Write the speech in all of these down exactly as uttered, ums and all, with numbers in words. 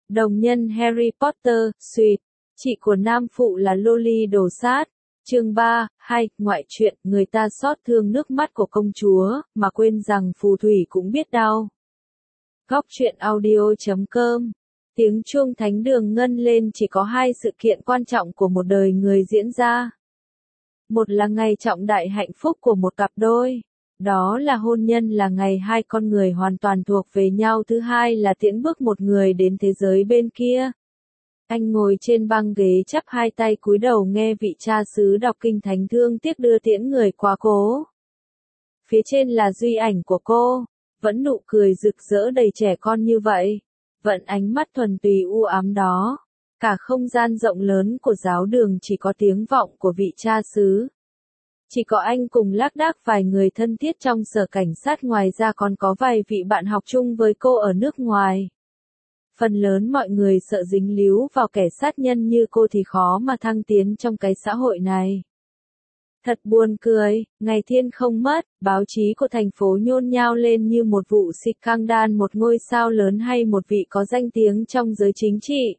Đồng nhân Harry Potter, Sweet, chị của nam phụ là Loli đồ sát. Chương ba, hai, ngoại truyện, người ta xót thương nước mắt của công chúa, mà quên rằng phù thủy cũng biết đau. Góc truyện audio chấm com. Tiếng chuông thánh đường ngân lên, chỉ có hai sự kiện quan trọng của một đời người diễn ra. Một là ngày trọng đại hạnh phúc của một cặp đôi. Đó là hôn nhân, là ngày hai con người hoàn toàn thuộc về nhau. Thứ hai là tiễn bước một người đến thế giới bên kia. Anh ngồi trên băng ghế chắp hai tay cúi đầu nghe vị cha xứ đọc kinh thánh thương tiếc đưa tiễn người quá cố. Phía trên là duy ảnh của cô, vẫn nụ cười rực rỡ đầy trẻ con như vậy, vẫn ánh mắt thuần túy u ám đó. Cả không gian rộng lớn của giáo đường chỉ có tiếng vọng của vị cha xứ. Chỉ có anh cùng lác đác vài người thân thiết trong sở cảnh sát, ngoài ra còn có vài vị bạn học chung với cô ở nước ngoài. Phần lớn mọi người sợ dính líu vào kẻ sát nhân như cô thì khó mà thăng tiến trong cái xã hội này. Thật buồn cười, ngày thiên không mất, báo chí của thành phố nhôn nhao lên như một vụ scandal, một ngôi sao lớn hay một vị có danh tiếng trong giới chính trị.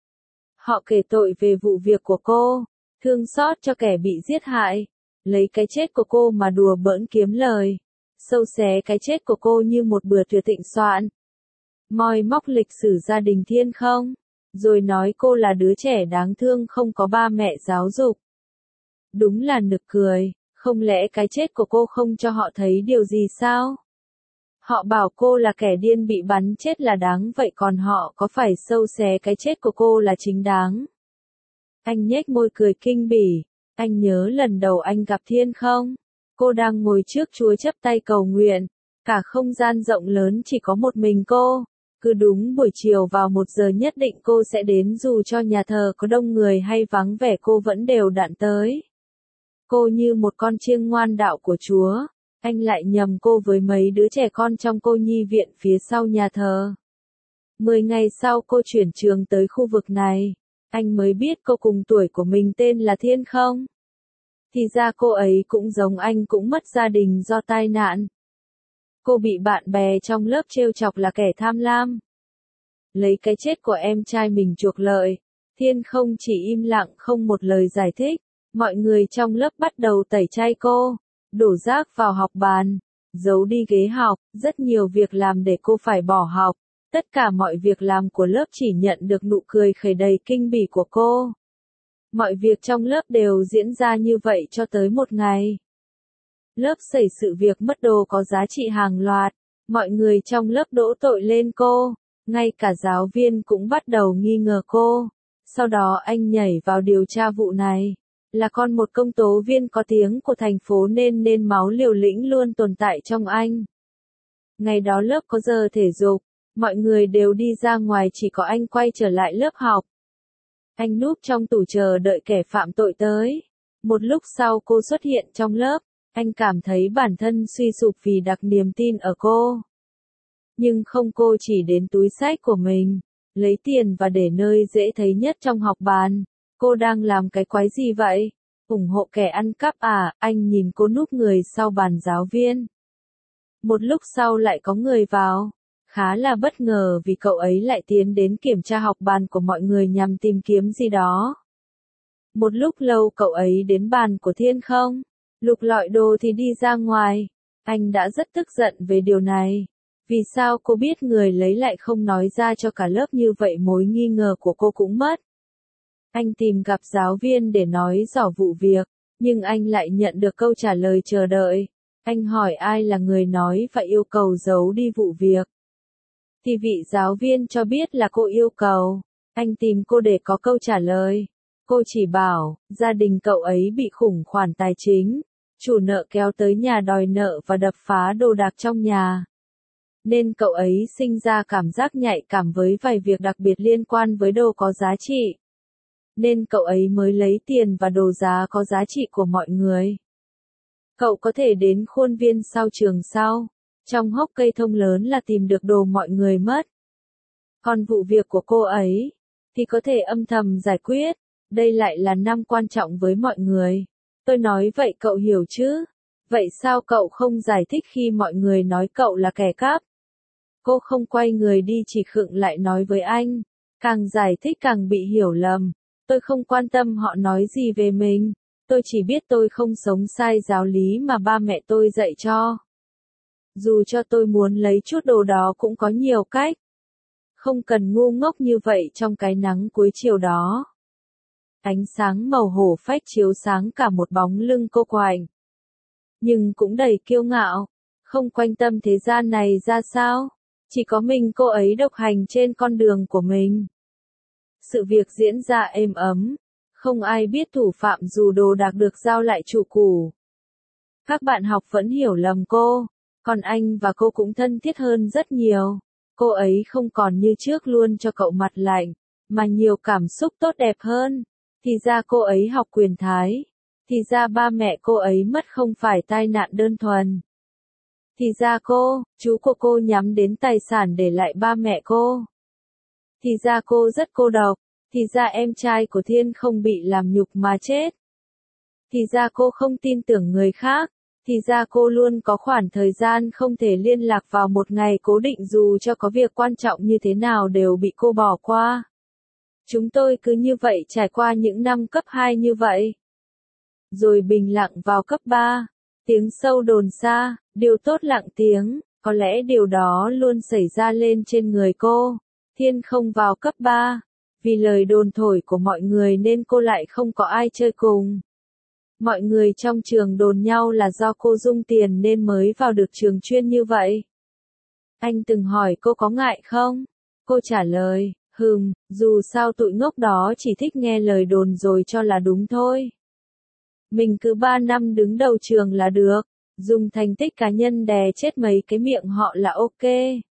Họ kể tội về vụ việc của cô, thương xót cho kẻ bị giết hại, lấy cái chết của cô mà đùa bỡn kiếm lời, sâu xé cái chết của cô như một bữa tiệc thịnh soạn. Moi móc lịch sử gia đình thiên không, rồi nói cô là đứa trẻ đáng thương không có ba mẹ giáo dục. Đúng là nực cười, không lẽ cái chết của cô không cho họ thấy điều gì sao? Họ bảo cô là kẻ điên bị bắn chết là đáng vậy, còn họ có phải sâu xé cái chết của cô là chính đáng? Anh nhếch môi cười kinh bỉ, anh nhớ lần đầu anh gặp Thiên không? Cô đang ngồi trước Chúa chắp tay cầu nguyện, cả không gian rộng lớn chỉ có một mình cô. Cứ đúng buổi chiều vào một giờ nhất định cô sẽ đến, dù cho nhà thờ có đông người hay vắng vẻ cô vẫn đều đặn tới. Cô như một con chiêng ngoan đạo của Chúa. Anh lại nhầm cô với mấy đứa trẻ con trong cô nhi viện phía sau nhà thờ. Mười ngày sau cô chuyển trường tới khu vực này, anh mới biết cô cùng tuổi của mình tên là Thiên không. Thì ra cô ấy cũng giống anh, cũng mất gia đình do tai nạn. Cô bị bạn bè trong lớp trêu chọc là kẻ tham lam, lấy cái chết của em trai mình chuộc lợi. Thiên không chỉ im lặng không một lời giải thích. Mọi người trong lớp bắt đầu tẩy chay cô, đổ rác vào học bàn, giấu đi ghế học, rất nhiều việc làm để cô phải bỏ học. Tất cả mọi việc làm của lớp chỉ nhận được nụ cười khẩy đầy kinh bỉ của cô. Mọi việc trong lớp đều diễn ra như vậy cho tới một ngày. Lớp xảy sự việc mất đồ có giá trị hàng loạt, mọi người trong lớp đổ tội lên cô, ngay cả giáo viên cũng bắt đầu nghi ngờ cô. Sau đó anh nhảy vào điều tra vụ này. Là con một công tố viên có tiếng của thành phố nên nên máu liều lĩnh luôn tồn tại trong anh. Ngày đó lớp có giờ thể dục, mọi người đều đi ra ngoài, chỉ có anh quay trở lại lớp học. Anh núp trong tủ chờ đợi kẻ phạm tội tới. Một lúc sau cô xuất hiện trong lớp, anh cảm thấy bản thân suy sụp vì đặt niềm tin ở cô. Nhưng không, cô chỉ đến túi xách của mình, lấy tiền và để nơi dễ thấy nhất trong học bàn. Cô đang làm cái quái gì vậy? Ủng hộ kẻ ăn cắp à? Anh nhìn cô núp người sau bàn giáo viên. Một lúc sau lại có người vào. Khá là bất ngờ vì cậu ấy lại tiến đến kiểm tra học bàn của mọi người nhằm tìm kiếm gì đó. Một lúc lâu cậu ấy đến bàn của Thiên không, lục lọi đồ thì đi ra ngoài. Anh đã rất tức giận về điều này. Vì sao cô biết người lấy lại không nói ra cho cả lớp, như vậy mối nghi ngờ của cô cũng mất. Anh tìm gặp giáo viên để nói rõ vụ việc, nhưng anh lại nhận được câu trả lời chờ đợi. Anh hỏi ai là người nói và yêu cầu giấu đi vụ việc. Thì vị giáo viên cho biết là cô yêu cầu. Anh tìm cô để có câu trả lời. Cô chỉ bảo, gia đình cậu ấy bị khủng hoảng tài chính. Chủ nợ kéo tới nhà đòi nợ và đập phá đồ đạc trong nhà. Nên cậu ấy sinh ra cảm giác nhạy cảm với vài việc đặc biệt liên quan với đồ có giá trị. Nên cậu ấy mới lấy tiền và đồ giá có giá trị của mọi người. Cậu có thể đến khuôn viên sau trường sau, trong hốc cây thông lớn là tìm được đồ mọi người mất. Còn vụ việc của cô ấy, thì có thể âm thầm giải quyết. Đây lại là năm quan trọng với mọi người. Tôi nói vậy cậu hiểu chứ? Vậy sao cậu không giải thích khi mọi người nói cậu là kẻ cắp? Cô không quay người đi, chỉ khựng lại nói với anh. Càng giải thích càng bị hiểu lầm. Tôi không quan tâm họ nói gì về mình. Tôi chỉ biết tôi không sống sai giáo lý mà ba mẹ tôi dạy cho. Dù cho tôi muốn lấy chút đồ đó cũng có nhiều cách. Không cần ngu ngốc như vậy trong cái nắng cuối chiều đó. Ánh sáng màu hổ phách chiếu sáng cả một bóng lưng cô quạnh. Nhưng cũng đầy kiêu ngạo. Không quan tâm thế gian này ra sao. Chỉ có mình cô ấy độc hành trên con đường của mình. Sự việc diễn ra êm ấm. Không ai biết thủ phạm dù đồ đạc được giao lại chủ cũ. Các bạn học vẫn hiểu lầm cô. Còn anh và cô cũng thân thiết hơn rất nhiều. Cô ấy không còn như trước luôn cho cậu mặt lạnh, mà nhiều cảm xúc tốt đẹp hơn. Thì ra cô ấy học quyền Thái. Thì ra ba mẹ cô ấy mất không phải tai nạn đơn thuần. Thì ra cô, chú của cô nhắm đến tài sản để lại ba mẹ cô. Thì ra cô rất cô độc. Thì ra em trai của Thiên không bị làm nhục mà chết. Thì ra cô không tin tưởng người khác. Thì ra cô luôn có khoảng thời gian không thể liên lạc vào một ngày cố định dù cho có việc quan trọng như thế nào đều bị cô bỏ qua. Chúng tôi cứ như vậy trải qua những năm cấp hai như vậy. Rồi bình lặng vào cấp ba. Tiếng sâu đồn xa, điều tốt lặng tiếng, có lẽ điều đó luôn xảy ra lên trên người cô. Thiên không vào cấp ba. Vì lời đồn thổi của mọi người nên cô lại không có ai chơi cùng. Mọi người trong trường đồn nhau là do cô dung tiền nên mới vào được trường chuyên như vậy. Anh từng hỏi cô có ngại không? Cô trả lời, hừm, dù sao tụi ngốc đó chỉ thích nghe lời đồn rồi cho là đúng thôi. Mình cứ ba năm đứng đầu trường là được, dùng thành tích cá nhân đè chết mấy cái miệng họ là ok.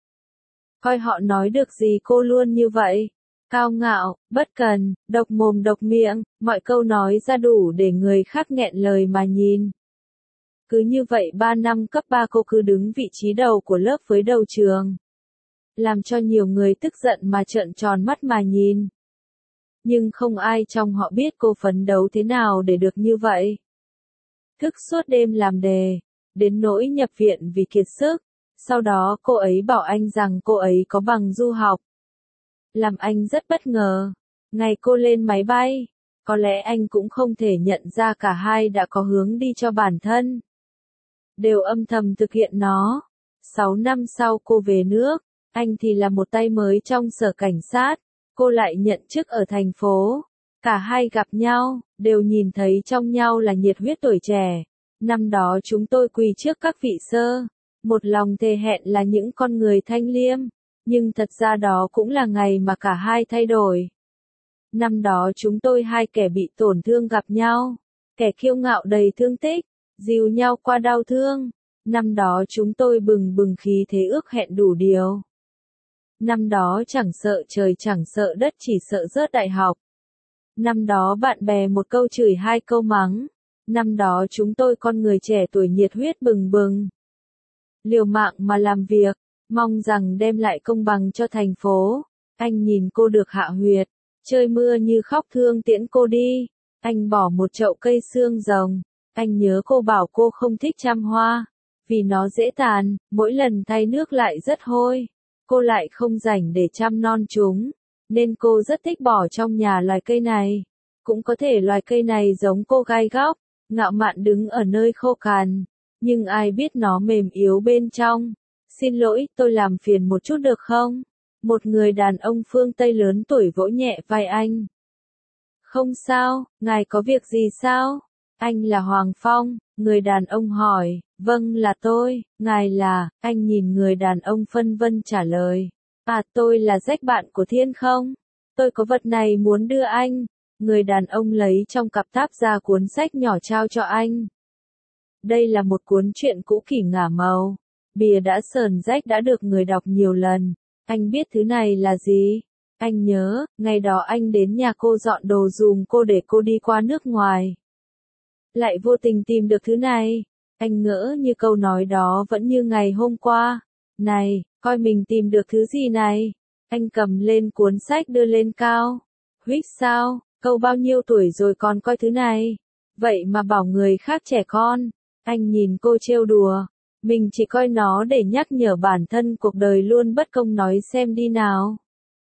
Coi họ nói được gì cô luôn như vậy. Cao ngạo, bất cần, độc mồm độc miệng, mọi câu nói ra đủ để người khác nghẹn lời mà nhìn. Cứ như vậy ba năm cấp ba cô cứ đứng vị trí đầu của lớp với đầu trường. Làm cho nhiều người tức giận mà trợn tròn mắt mà nhìn. Nhưng không ai trong họ biết cô phấn đấu thế nào để được như vậy. Thức suốt đêm làm đề, đến nỗi nhập viện vì kiệt sức. Sau đó cô ấy bảo anh rằng cô ấy có bằng du học. Làm anh rất bất ngờ. Ngày cô lên máy bay, có lẽ anh cũng không thể nhận ra cả hai đã có hướng đi cho bản thân. Đều âm thầm thực hiện nó. Sáu năm sau cô về nước, anh thì là một tay mới trong sở cảnh sát, cô lại nhận chức ở thành phố. Cả hai gặp nhau, đều nhìn thấy trong nhau là nhiệt huyết tuổi trẻ. Năm đó chúng tôi quỳ trước các vị sơ, một lòng thề hẹn là những con người thanh liêm. Nhưng thật ra đó cũng là ngày mà cả hai thay đổi. Năm đó chúng tôi hai kẻ bị tổn thương gặp nhau. Kẻ kiêu ngạo đầy thương tích, dìu nhau qua đau thương. Năm đó chúng tôi bừng bừng khí thế ước hẹn đủ điều. Năm đó chẳng sợ trời chẳng sợ đất chỉ sợ rớt đại học. Năm đó bạn bè một câu chửi hai câu mắng. Năm đó chúng tôi con người trẻ tuổi nhiệt huyết bừng bừng. Liều mạng mà làm việc. Mong rằng đem lại công bằng cho thành phố. Anh nhìn cô được hạ huyệt. Chơi mưa như khóc thương tiễn cô đi. Anh bỏ một chậu cây xương rồng. Anh nhớ cô bảo cô không thích chăm hoa. Vì nó dễ tàn, mỗi lần thay nước lại rất hôi. Cô lại không rảnh để chăm non chúng. Nên cô rất thích bỏ trong nhà loài cây này. Cũng có thể loài cây này giống cô gai góc. Ngạo mạn đứng ở nơi khô cằn. Nhưng ai biết nó mềm yếu bên trong. Xin lỗi, tôi làm phiền một chút được không? Một người đàn ông phương Tây lớn tuổi vỗ nhẹ vai anh. Không sao, ngài có việc gì sao? Anh là Hoàng Phong, người đàn ông hỏi. Vâng là tôi, ngài là, anh nhìn người đàn ông phân vân trả lời. À tôi là Jack bạn của Thiên không? Tôi có vật này muốn đưa anh. Người đàn ông lấy trong cặp táp ra cuốn sách nhỏ trao cho anh. Đây là một cuốn truyện cũ kỷ ngả màu. Bìa đã sờn rách đã được người đọc nhiều lần. Anh biết thứ này là gì? Anh nhớ, ngày đó anh đến nhà cô dọn đồ dùm cô để cô đi qua nước ngoài. Lại vô tình tìm được thứ này. Anh ngỡ như câu nói đó vẫn như ngày hôm qua. Này, coi mình tìm được thứ gì này? Anh cầm lên cuốn sách đưa lên cao. Huých sao, câu bao nhiêu tuổi rồi còn coi thứ này? Vậy mà bảo người khác trẻ con. Anh nhìn cô trêu đùa. Mình chỉ coi nó để nhắc nhở bản thân cuộc đời luôn bất công nói xem đi nào.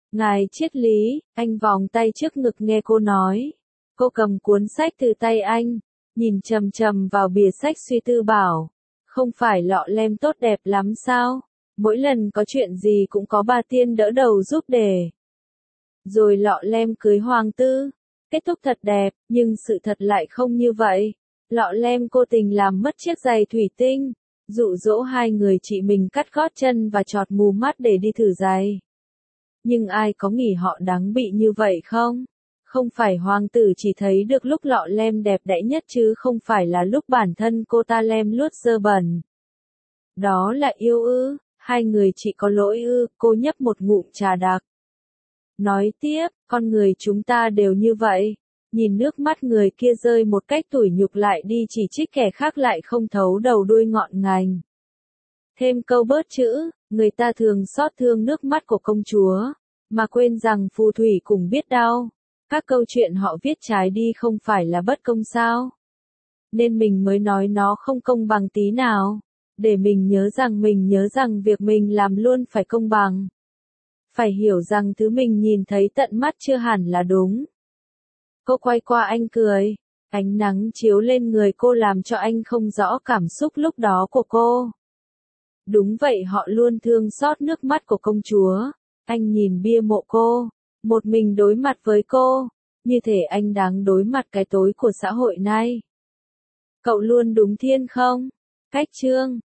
Ngài triết lý, anh vòng tay trước ngực nghe cô nói. Cô cầm cuốn sách từ tay anh, nhìn chầm chầm vào bìa sách suy tư bảo. Không phải lọ lem tốt đẹp lắm sao? Mỗi lần có chuyện gì cũng có bà tiên đỡ đầu giúp đề. Rồi lọ lem cưới hoàng tư. Kết thúc thật đẹp, nhưng sự thật lại không như vậy. Lọ lem cố tình làm mất chiếc giày thủy tinh, dụ dỗ hai người chị mình cắt gót chân và chọt mù mắt để đi thử giày. Nhưng ai có nghĩ họ đáng bị như vậy không? Không phải hoàng tử chỉ thấy được lúc lọ lem đẹp đẽ nhất chứ không phải là lúc bản thân cô ta lem luốt dơ bẩn. Đó là yêu ư, hai người chị có lỗi ư, cô nhấp một ngụm trà đặc. Nói tiếp, con người chúng ta đều như vậy. Nhìn nước mắt người kia rơi một cách tủi nhục lại đi chỉ trích kẻ khác lại không thấu đầu đuôi ngọn ngành. Thêm câu bớt chữ, người ta thường xót thương nước mắt của công chúa, mà quên rằng phù thủy cũng biết đau. Các câu chuyện họ viết trái đi không phải là bất công sao? Nên mình mới nói nó không công bằng tí nào. Để mình nhớ rằng mình nhớ rằng việc mình làm luôn phải công bằng. Phải hiểu rằng thứ mình nhìn thấy tận mắt chưa hẳn là đúng. Cô quay qua anh cười. Ánh nắng chiếu lên người cô làm cho anh không rõ cảm xúc lúc đó của cô. Đúng vậy, họ luôn thương xót nước mắt của công chúa. Anh nhìn bia mộ cô, một mình đối mặt với cô, như thể anh đáng đối mặt cái tối của xã hội nay. Cậu luôn đúng thiên không? Cách chương